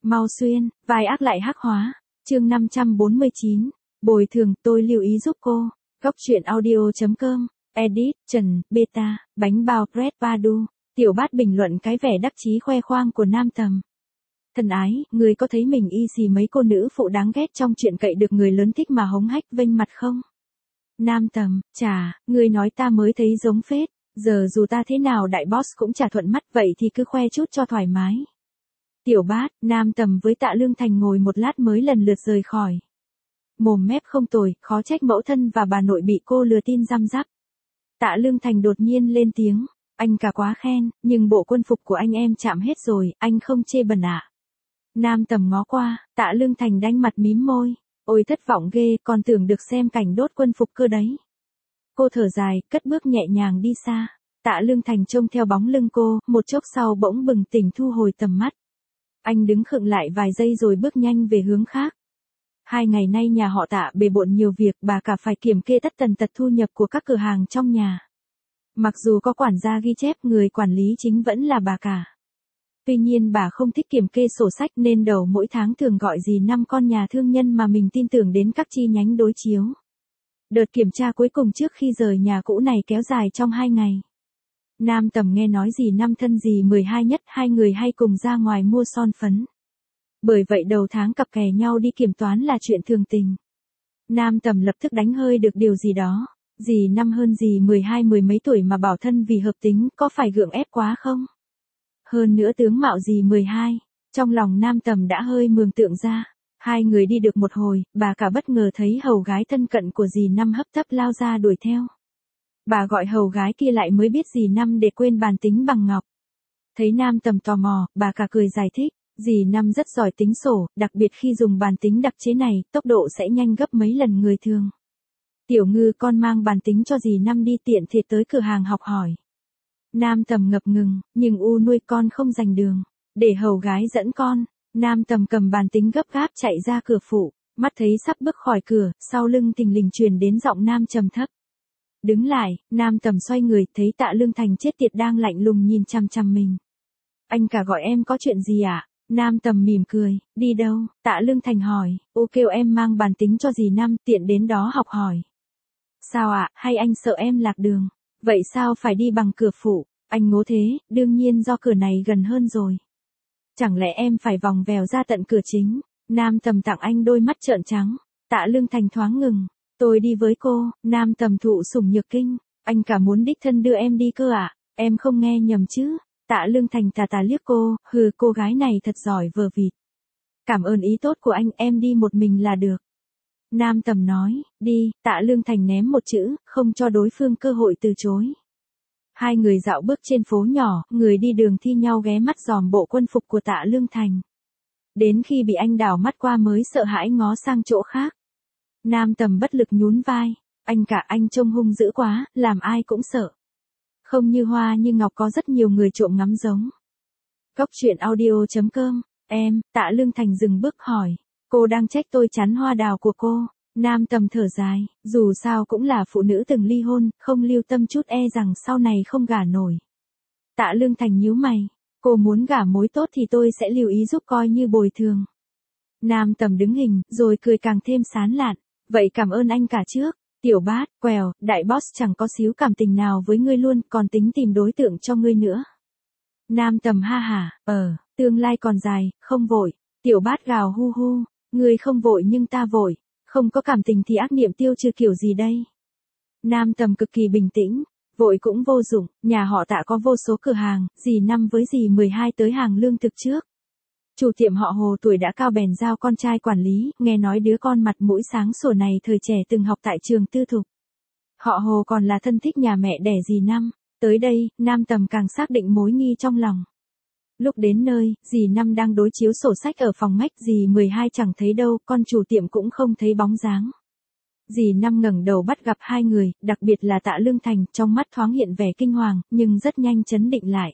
Mau xuyên, vai ác lại hắc hóa. Chương 549. Bồi thường, tôi lưu ý giúp cô. Góc truyện audio.com. Edit, Trần, Beta, bánh bao Bread Padu. Tiểu Bát bình luận cái vẻ đắc chí khoe khoang của Nam Tầm. Thân ái, người có thấy mình y xì mấy cô nữ phụ đáng ghét trong chuyện cậy được người lớn thích mà hống hách vênh mặt không? Nam Tầm, chà, người nói ta mới thấy giống phết. Giờ dù ta thế nào đại boss cũng chả thuận mắt, vậy thì cứ khoe chút cho thoải mái. Tiểu Bát, Nam Tầm với Tạ Lương Thành ngồi một lát mới lần lượt rời khỏi. Mồm mép không tồi, khó trách mẫu thân và bà nội bị cô lừa tin răm rắp. Tạ Lương Thành đột nhiên lên tiếng, anh cả quá khen, nhưng bộ quân phục của anh em chạm hết rồi, anh không chê bẩn ạ. Nam Tầm ngó qua, Tạ Lương Thành đanh mặt mím môi, ôi thất vọng ghê, còn tưởng được xem cảnh đốt quân phục cơ đấy. Cô thở dài, cất bước nhẹ nhàng đi xa. Tạ Lương Thành trông theo bóng lưng cô, một chốc sau bỗng bừng tỉnh thu hồi tầm mắt. Anh đứng khựng lại vài giây rồi bước nhanh về hướng khác. 2 ngày nay nhà họ Tạ bề bộn nhiều việc, bà cả phải kiểm kê tất tần tật thu nhập của các cửa hàng trong nhà. Mặc dù có quản gia ghi chép, người quản lý chính vẫn là bà cả. Tuy nhiên bà không thích kiểm kê sổ sách nên đầu mỗi tháng thường gọi dì Năm, con nhà thương nhân mà mình tin tưởng, đến các chi nhánh đối chiếu. Đợt kiểm tra cuối cùng trước khi rời nhà cũ này kéo dài trong 2 ngày. Nam Tầm nghe nói dì Năm thân dì 12 nhất, hai người hay cùng ra ngoài mua son phấn. Bởi vậy đầu tháng cặp kè nhau đi kiểm toán là chuyện thường tình. Nam Tầm lập tức đánh hơi được điều gì đó. Dì Năm hơn dì 12 mười mấy tuổi mà bảo thân vì hợp tính, có phải gượng ép quá không? Hơn nữa tướng mạo dì 12, trong lòng Nam Tầm đã hơi mường tượng ra. Hai người đi được một hồi, bà cả bất ngờ thấy hầu gái thân cận của dì Năm hấp tấp lao ra đuổi theo. Bà gọi hầu gái kia lại mới biết dì Năm để quên bàn tính bằng ngọc. Thấy Nam Tầm tò mò, bà cả cười giải thích, dì Năm rất giỏi tính sổ, đặc biệt khi dùng bàn tính đặc chế này, tốc độ sẽ nhanh gấp mấy lần người thường. Tiểu Ngư, con mang bàn tính cho dì Năm đi, tiện thể tới cửa hàng học hỏi. Nam Tầm ngập ngừng, nhưng u nuôi con không dành đường, để hầu gái dẫn con. Nam Tầm cầm bàn tính gấp gáp chạy ra cửa phụ, mắt thấy sắp bước khỏi cửa, sau lưng thình lình truyền đến giọng nam trầm thấp. Đứng lại, Nam Tầm xoay người, thấy Tạ Lương Thành chết tiệt đang lạnh lùng nhìn chằm chằm mình. Anh cả gọi em có chuyện gì ạ? Nam Tầm mỉm cười, đi đâu? Tạ Lương Thành hỏi, ô kêu em mang bàn tính cho dì Năm, tiện đến đó học hỏi. Sao ạ, hay anh sợ em lạc đường? Vậy sao phải đi bằng cửa phụ? Anh ngố thế, đương nhiên do cửa này gần hơn rồi. Chẳng lẽ em phải vòng vèo ra tận cửa chính? Nam Tầm tặng anh đôi mắt trợn trắng. Tạ Lương Thành thoáng ngừng. Tôi đi với cô. Nam Tầm thụ sủng nhược kinh. Anh cả muốn đích thân đưa em đi cơ ạ? Em không nghe nhầm chứ? Tạ Lương Thành tà tà liếc cô, hừ, cô gái này thật giỏi vờ vịt. Cảm ơn ý tốt của anh, em đi một mình là được. Nam Tầm nói, đi. Tạ Lương Thành ném một chữ, không cho đối phương cơ hội từ chối. Hai người dạo bước trên phố nhỏ, người đi đường thi nhau ghé mắt dòm bộ quân phục của Tạ Lương Thành. Đến khi bị anh đảo mắt qua mới sợ hãi ngó sang chỗ khác. Nam Tầm bất lực nhún vai, anh cả, anh trông hung dữ quá, làm ai cũng sợ. Không như hoa như ngọc, có rất nhiều người trộm ngắm giống. Góc truyện audio.com. Em, Tạ Lương Thành dừng bước hỏi, cô đang trách tôi chắn hoa đào của cô? Nam Tầm thở dài, dù sao cũng là phụ nữ từng ly hôn, không lưu tâm chút e rằng sau này không gả nổi. Tạ Lương Thành nhíu mày, cô muốn gả mối tốt thì tôi sẽ lưu ý giúp, coi như bồi thường. Nam Tầm đứng hình, rồi cười càng thêm sán lạn, vậy cảm ơn anh cả trước. Tiểu Bát, quèo, đại boss chẳng có xíu cảm tình nào với ngươi luôn, còn tính tìm đối tượng cho ngươi nữa. Nam Tầm ha hả, tương lai còn dài, không vội. Tiểu Bát gào hu hu, ngươi không vội nhưng ta vội. Không có cảm tình thì ác niệm tiêu trừ kiểu gì đây? Nam Tầm cực kỳ bình tĩnh, vội cũng vô dụng, nhà họ Tạ có vô số cửa hàng, dì Năm với dì 12 tới hàng lương thực trước. Chủ tiệm họ Hồ tuổi đã cao bèn giao con trai quản lý, nghe nói đứa con mặt mũi sáng sủa này thời trẻ từng học tại trường tư thục. Họ Hồ còn là thân thích nhà mẹ đẻ dì Năm, tới đây, Nam Tầm càng xác định mối nghi trong lòng. Lúc đến nơi, dì Năm đang đối chiếu sổ sách ở phòng ngách, dì 12 chẳng thấy đâu, con chủ tiệm cũng không thấy bóng dáng. Dì Năm ngẩng đầu bắt gặp hai người, đặc biệt là Tạ Lương Thành, trong mắt thoáng hiện vẻ kinh hoàng, nhưng rất nhanh trấn định lại.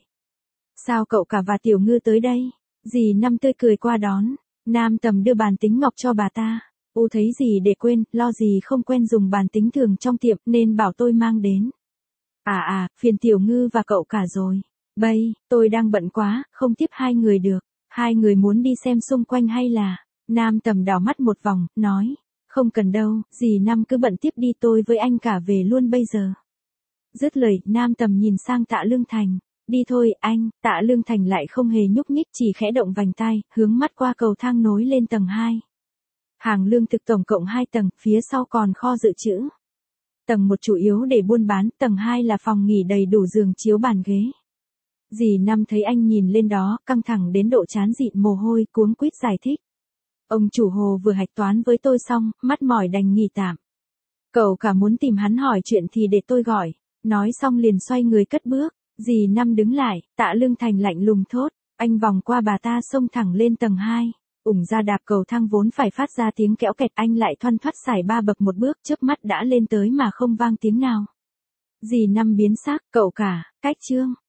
Sao cậu cả và Tiểu Ngư tới đây? Dì Năm tươi cười qua đón. Nam Tầm đưa bàn tính ngọc cho bà ta. Thấy dì để quên, lo dì không quen dùng bàn tính thường trong tiệm nên bảo tôi mang đến. Phiền Tiểu Ngư và cậu cả rồi. Tôi đang bận quá, không tiếp hai người được. Hai người muốn đi xem xung quanh hay là? Nam Tầm đảo mắt một vòng, nói. Không cần đâu, dì Năm cứ bận tiếp đi, tôi với anh cả về luôn bây giờ. Dứt lời, Nam Tầm nhìn sang Tạ Lương Thành. Đi thôi, anh. Tạ Lương Thành lại không hề nhúc nhích, chỉ khẽ động vành tai, hướng mắt qua cầu thang nối lên tầng 2. Hàng lương thực tổng cộng 2 tầng, phía sau còn kho dự trữ. Tầng 1 chủ yếu để buôn bán, tầng 2 là phòng nghỉ đầy đủ giường chiếu bàn ghế. Dì Năm thấy anh nhìn lên đó, căng thẳng đến độ trán dịn mồ hôi, cuống quýt giải thích. Ông chủ Hồ vừa hạch toán với tôi xong, mắt mỏi đành nghỉ tạm. Cậu cả muốn tìm hắn hỏi chuyện thì để tôi gọi. Nói xong liền xoay người cất bước. Dì Năm đứng lại, Tạ Lương Thành lạnh lùng thốt. Anh vòng qua bà ta xông thẳng lên tầng 2. Ủng ra đạp cầu thang vốn phải phát ra tiếng kẽo kẹt, anh lại thoăn thoắt xài 3 bậc một bước, chớp mắt đã lên tới mà không vang tiếng nào. Dì Năm biến sắc, cậu cả, cách chương.